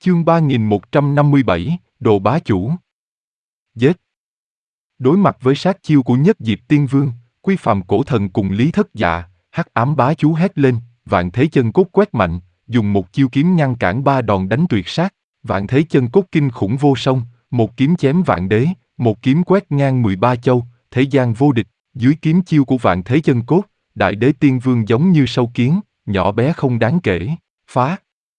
Chương 3157, Đồ bá chủ. Giết. Đối mặt với sát chiêu của Nhất Diệp Tiên Vương, Quy Phàm Cổ Thần cùng Lý Thất Dạ, Hắc Ám Bá Chủ hét lên, Vạn Thế Chân Cốt quét mạnh, dùng một chiêu kiếm ngăn cản ba đòn đánh tuyệt sát. Vạn Thế Chân Cốt kinh khủng vô song, một kiếm chém vạn đế, một kiếm quét ngang 13 châu, thế gian vô địch. Dưới kiếm chiêu của Vạn Thế Chân Cốt, Đại Đế Tiên Vương giống như sâu kiến, nhỏ bé không đáng kể. Phá.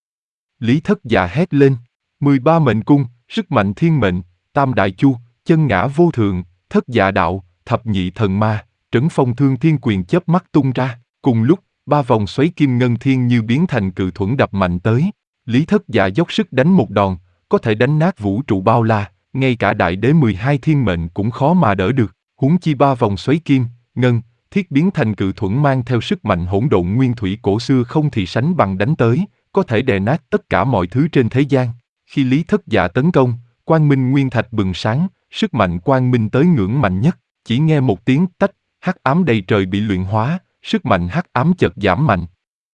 Lý Thất Dạ hét lên, 13 mệnh cung, sức mạnh thiên mệnh, tam đại chu, chân ngã vô thượng, thất dạ đạo, thập nhị thần ma, trấn phong thương thiên quyền chớp mắt tung ra. Cùng lúc, ba vòng xoáy kim ngân thiên như biến thành cự thuẫn đập mạnh tới. Lý Thất Dạ dốc sức đánh một đòn, có thể đánh nát vũ trụ bao la, ngay cả đại đế 12 thiên mệnh cũng khó mà đỡ được. Huống chi ba vòng xoáy kim, ngân, thiết biến thành cự thuẫn mang theo sức mạnh hỗn độn nguyên thủy cổ xưa không thì sánh bằng đánh tới, có thể đè nát tất cả mọi thứ trên thế gian. Khi Lý Thất Dạ tấn công, quang minh nguyên thạch bừng sáng, sức mạnh quang minh tới ngưỡng mạnh nhất. Chỉ nghe một tiếng tách, hắc ám đầy trời bị luyện hóa, sức mạnh hắc ám chợt giảm mạnh.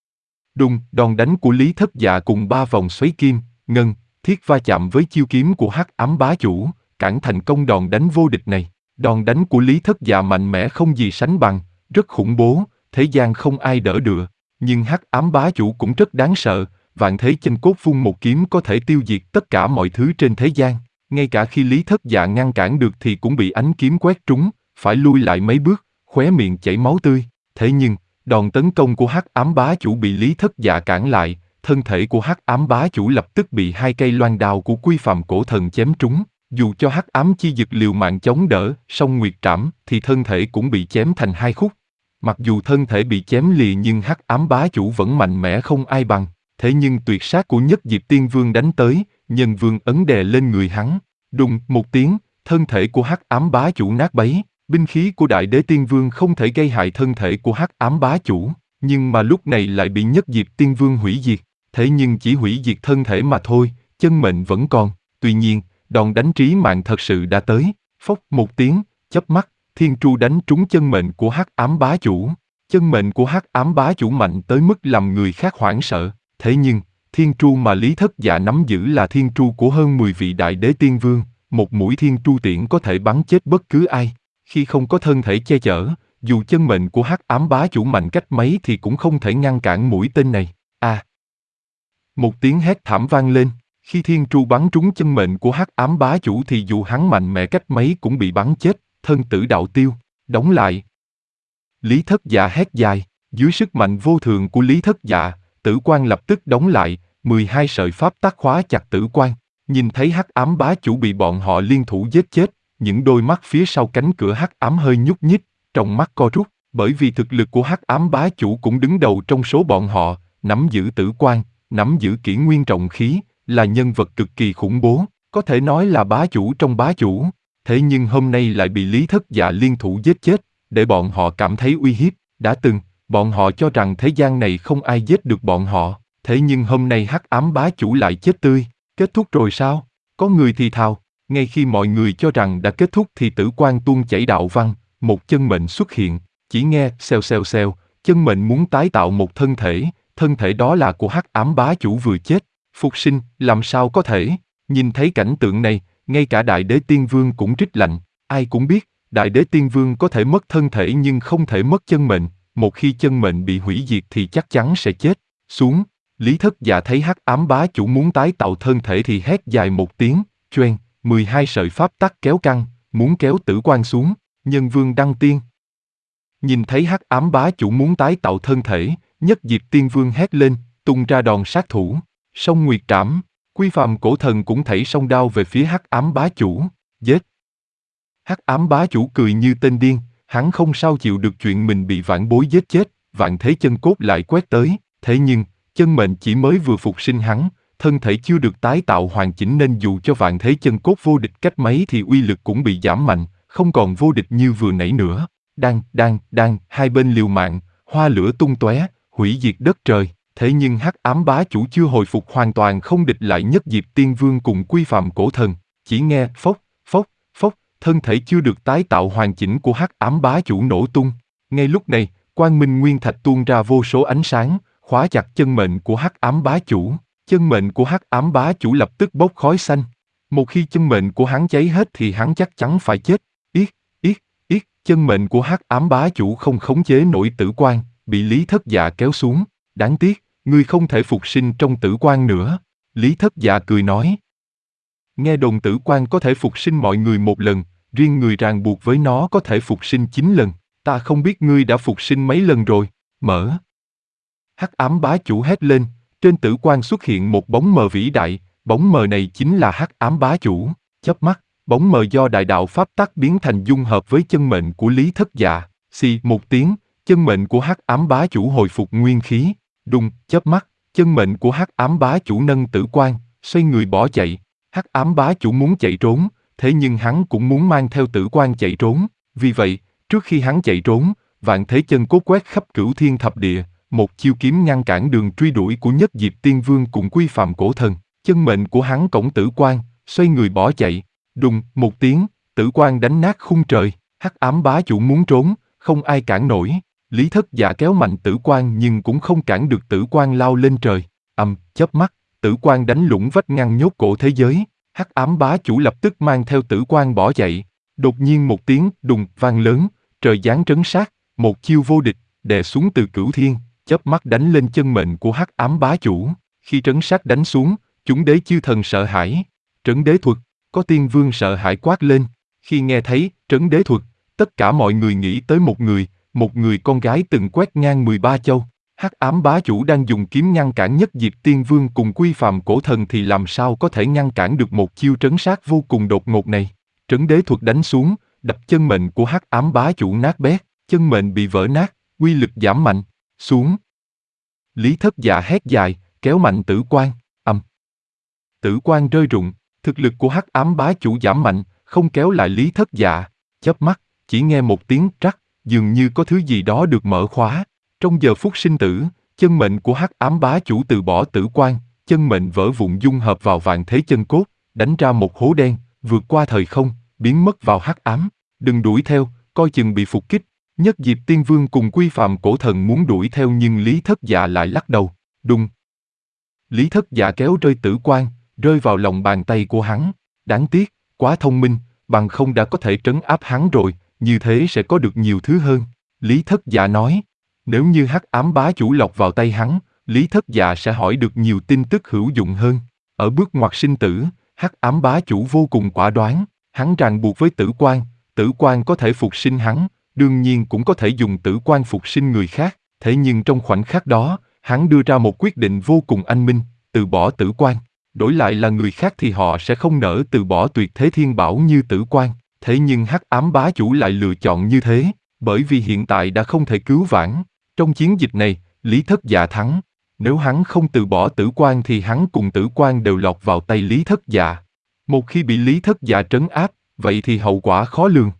Đùng, đòn đánh của Lý Thất Dạ cùng ba vòng xoáy kim, ngân, thiết va chạm với chiêu kiếm của hắc ám bá chủ, cản thành công đòn đánh vô địch này. Đòn đánh của Lý Thất Dạ mạnh mẽ không gì sánh bằng, rất khủng bố, thế gian không ai đỡ được. Nhưng hắc ám bá chủ cũng rất đáng sợ, Vạn Thế Chân Cốt vung một kiếm có thể tiêu diệt tất cả mọi thứ trên thế gian. Ngay cả khi Lý Thất Dạ ngăn cản được thì cũng bị ánh kiếm quét trúng, phải lui lại mấy bước, khóe miệng chảy máu tươi. Thế nhưng, đòn tấn công của hắc ám bá chủ bị Lý Thất Dạ cản lại, thân thể của hắc ám bá chủ lập tức bị hai cây loan đao của Quy Phàm Cổ Thần chém trúng. Dù cho hắc ám chi dực liều mạng chống đỡ, song nguyệt trảm thì thân thể cũng bị chém thành hai khúc. Mặc dù thân thể bị chém lìa nhưng hắc ám bá chủ vẫn mạnh mẽ không ai bằng. Thế nhưng tuyệt sát của Nhất Diệp Tiên Vương đánh tới, Nhân Vương ấn đè lên người hắn. Đùng một tiếng, thân thể của hắc ám bá chủ nát bấy. Binh khí của Đại Đế Tiên Vương không thể gây hại thân thể của hắc ám bá chủ, nhưng mà lúc này lại bị Nhất Diệp Tiên Vương hủy diệt. Thế nhưng chỉ hủy diệt thân thể mà thôi, chân mệnh vẫn còn. Tuy nhiên, đòn đánh trí mạng thật sự đã tới. Phốc một tiếng, chớp mắt, thiên tru đánh trúng chân mệnh của hắc ám bá chủ. Chân mệnh của hắc ám bá chủ mạnh tới mức làm người khác hoảng sợ. Thế nhưng, thiên tru mà Lý Thất Dạ nắm giữ là thiên tru của hơn 10 vị Đại Đế Tiên Vương. Một mũi thiên tru tiễn có thể bắn chết bất cứ ai. Khi không có thân thể che chở, dù chân mệnh của hắc ám bá chủ mạnh cách mấy thì cũng không thể ngăn cản mũi tên này. Một tiếng hét thảm vang lên. Khi thiên tru bắn trúng chân mệnh của hắc ám bá chủ thì dù hắn mạnh mẽ cách mấy cũng bị bắn chết, thân tử đạo tiêu. Đóng lại. Lý Thất Dạ hét dài. Dưới sức mạnh vô thường của Lý Thất Dạ, tử quan lập tức đóng lại, 12 sợi pháp tắc khóa chặt tử quan. Nhìn thấy hắc ám bá chủ bị bọn họ liên thủ giết chết, những đôi mắt phía sau cánh cửa hắc ám hơi nhúc nhích, trong mắt co rút, bởi vì thực lực của hắc ám bá chủ cũng đứng đầu trong số bọn họ, nắm giữ tử quan, nắm giữ kỷ nguyên trọng khí, là nhân vật cực kỳ khủng bố, có thể nói là bá chủ trong bá chủ. Thế nhưng hôm nay lại bị Lý Thất Dạ liên thủ giết chết, để bọn họ cảm thấy uy hiếp. Đã từng, bọn họ cho rằng thế gian này không ai giết được bọn họ, thế nhưng hôm nay hắc ám bá chủ lại chết tươi. Kết thúc rồi sao? Có người thì thào. Ngay khi mọi người cho rằng đã kết thúc thì tử quan tuôn chảy đạo văn, một chân mệnh xuất hiện. Chỉ nghe xèo xèo xèo, chân mệnh muốn tái tạo một thân thể đó là của hắc ám bá chủ vừa chết. Phục sinh, làm sao có thể? Nhìn thấy cảnh tượng này, ngay cả Đại Đế Tiên Vương cũng rít lạnh. Ai cũng biết, Đại Đế Tiên Vương có thể mất thân thể nhưng không thể mất chân mệnh. Một khi chân mệnh bị hủy diệt thì chắc chắn sẽ chết. Xuống, Lý Thất Dạ thấy hắc ám bá chủ muốn tái tạo thân thể thì hét dài một tiếng, choeng, 12 sợi pháp tắc kéo căng, muốn kéo tử quan xuống. Nhân Vương đăng tiên. Nhìn thấy hắc ám bá chủ muốn tái tạo thân thể, Nhất Diệp Tiên Vương hét lên, tung ra đòn sát thủ. Song nguyệt trảm, Quy Phàm Cổ Thần cũng thảy song đao về phía hắc ám bá chủ. Giết. Hắc ám bá chủ cười như tên điên, hắn không sao chịu được chuyện mình bị vãn bối giết chết. Vạn Thế Chân Cốt lại quét tới, thế nhưng chân mệnh chỉ mới vừa phục sinh hắn, thân thể chưa được tái tạo hoàn chỉnh nên dù cho Vạn Thế Chân Cốt vô địch cách mấy thì uy lực cũng bị giảm mạnh, không còn vô địch như vừa nãy nữa. Đang, hai bên liều mạng, hoa lửa tung tóe, hủy diệt đất trời. Thế nhưng hắc ám bá chủ chưa hồi phục hoàn toàn không địch lại Nhất Diệp Tiên Vương cùng Quy Phàm Cổ Thần. Chỉ nghe phốc, phốc, phốc, thân thể chưa được tái tạo hoàn chỉnh của hắc ám bá chủ nổ tung. Ngay lúc này, quang minh nguyên thạch tuôn ra vô số ánh sáng, khóa chặt chân mệnh của hắc ám bá chủ. chân mệnh của hắc ám bá chủ lập tức bốc khói xanh. Một khi chân mệnh của hắn cháy hết thì hắn chắc chắn phải chết. Chân mệnh của hắc ám bá chủ không khống chế nổi tử quan, bị Lý Thất Dạ kéo xuống. Đáng tiếc, ngươi không thể phục sinh trong tử quan nữa. Lý Thất Dạ cười nói. Nghe đồn tử quan có thể phục sinh mọi người một lần, riêng người ràng buộc với nó có thể phục sinh 9 lần. Ta không biết ngươi đã phục sinh mấy lần rồi. Mở. Hắc ám bá chủ hét lên, trên tử quan xuất hiện một bóng mờ vĩ đại, bóng mờ này chính là hắc ám bá chủ. Chớp mắt, bóng mờ do đại đạo pháp tắc biến thành dung hợp với chân mệnh của Lý Thất Dạ. Xì một tiếng, chân mệnh của hắc ám bá chủ hồi phục nguyên khí. Đùng, chớp mắt, chân mệnh của hắc ám bá chủ nâng tử quan, xoay người bỏ chạy. Hắc ám bá chủ muốn chạy trốn, thế nhưng hắn cũng muốn mang theo tử quan chạy trốn. Vì vậy, trước khi hắn chạy trốn, Vạn Thế Chân Cốt quét khắp cửu thiên thập địa, một chiêu kiếm ngăn cản đường truy đuổi của Nhất Diệp Tiên Vương cùng Quy Phàm Cổ Thần. Chân mệnh của hắn cổng tử quan, xoay người bỏ chạy. Đùng, một tiếng, tử quan đánh nát khung trời. Hắc ám bá chủ muốn trốn, không ai cản nổi. Lý Thất Dạ kéo mạnh tử quan nhưng cũng không cản được tử quan lao lên trời. Chớp mắt, tử quan đánh lũng vách ngăn nhốt cổ thế giới. Hắc ám bá chủ lập tức mang theo tử quan bỏ chạy. Đột nhiên một tiếng đùng vang lớn, trời giáng trấn sát, một chiêu vô địch, đè xuống từ cửu thiên, chớp mắt đánh lên chân mệnh của hắc ám bá chủ. Khi trấn sát đánh xuống, chúng đế chư thần sợ hãi. Trấn đế thuật, có tiên vương sợ hãi quát lên. Khi nghe thấy trấn đế thuật, tất cả mọi người nghĩ tới một người con gái từng quét ngang 13 châu. Hắc ám bá chủ đang dùng kiếm ngăn cản Nhất Diệp Tiên Vương cùng Quy Phàm Cổ Thần thì làm sao có thể ngăn cản được một chiêu trấn sát vô cùng đột ngột này. Trấn đế thuật đánh xuống, đập chân mệnh của hắc ám bá chủ nát bét, chân mệnh bị vỡ nát, uy lực giảm mạnh, xuống. Lý Thất Dạ hét dài, kéo mạnh tử quan, tử quan rơi rụng, thực lực của hắc ám bá chủ giảm mạnh, không kéo lại Lý Thất Dạ. Chớp mắt, chỉ nghe một tiếng trắc, dường như có thứ gì đó được mở khóa. Trong giờ phút sinh tử, chân mệnh của hắc ám bá chủ từ bỏ tử quan, chân mệnh vỡ vụn dung hợp vào Vạn Thế Chân Cốt, đánh ra một hố đen, vượt qua thời không, biến mất vào hắc ám. Đừng đuổi theo, coi chừng bị phục kích. Nhất Diệp Tiên Vương cùng Quy Phàm Cổ Thần muốn đuổi theo nhưng Lý Thất Dạ lại lắc đầu. Đùng. Lý Thất Dạ kéo rơi tử quan, rơi vào lòng bàn tay của hắn. Đáng tiếc, quá thông minh, bằng không đã có thể trấn áp hắn rồi, như thế sẽ có được nhiều thứ hơn. Lý Thất Dạ nói. Nếu như hắc ám bá chủ lọt vào tay hắn, Lý Thất Dạ sẽ hỏi được nhiều tin tức hữu dụng hơn. Ở bước ngoặt sinh tử, hắc ám bá chủ vô cùng quả đoán, hắn ràng buộc với tử quan có thể phục sinh hắn, đương nhiên cũng có thể dùng tử quan phục sinh người khác, thế nhưng trong khoảnh khắc đó, hắn đưa ra một quyết định vô cùng anh minh, từ bỏ tử quan. Đổi lại là người khác thì họ sẽ không nỡ từ bỏ tuyệt thế thiên bảo như tử quan, thế nhưng hắc ám bá chủ lại lựa chọn như thế, bởi vì hiện tại đã không thể cứu vãn. Trong chiến dịch này, Lý Thất Dạ thắng. Nếu hắn không từ bỏ tử quan thì hắn cùng tử quan đều lọt vào tay Lý Thất Dạ. Một khi bị Lý Thất Dạ trấn áp, vậy thì hậu quả khó lường.